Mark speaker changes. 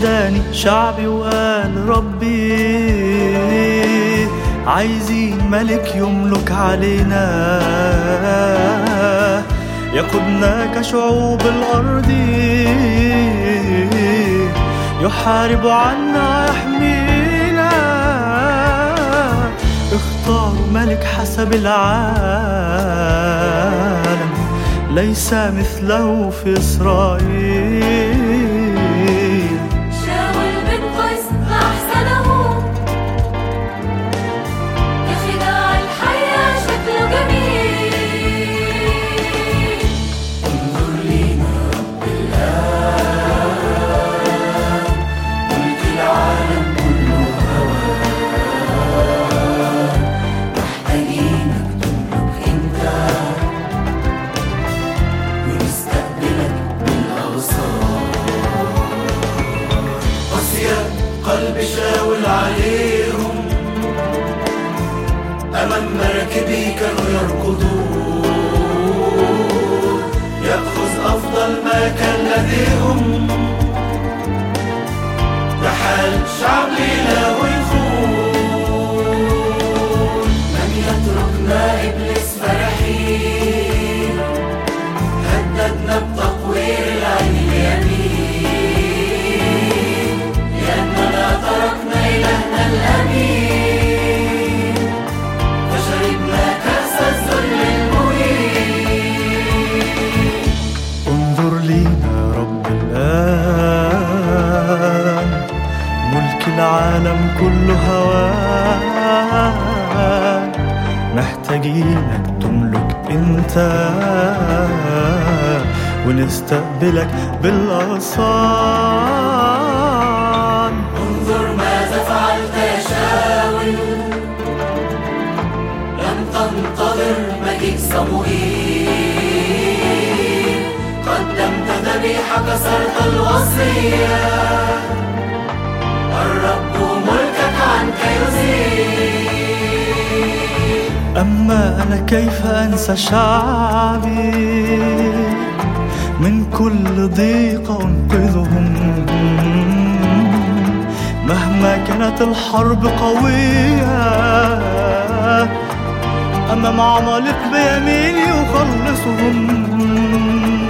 Speaker 1: ناداني شعبي وقال ربي عايزين ملك يملك علينا يقودنا كشعوب الأرض يحارب عنا يحمينا. اختاروا ملك حسب العالم ليس مثله في إسرائيل.
Speaker 2: شاول بن قيس ما أحسنه كخداع الحياة شكله جميل.
Speaker 3: انظر لينا رب الآن ملك العالم كله هواك محتاجينك تملك انت ونستقبلك بالأغصان. قسي قلب شاول عليهم أمام مركبي كانوا يركضون يأخذ أفضل ما كان لديهم لحال شعب إله يخون. من يتركنا إبليس فرحين هددنا بتقوير العين اليمين لأننا تركنا إلهنا الأمين فشربنا كأس الذل المهين.
Speaker 1: انظر لينا رب الآن ملك العالم كله هواك محتاجينك تملك انت ونستقبلك بالأغصان.
Speaker 3: انظر ماذا فعلت يا شاول لم تنتظر مجيء صموئيل قدمت ذبيحة كسرت الوصية الرب ملكك عنك يزيل.
Speaker 1: أما أنا كيف أنسى شعبي من كل ضيق أنقذهم مهما كانت الحرب قوية أمام عمالقة بيميني يخلصهم.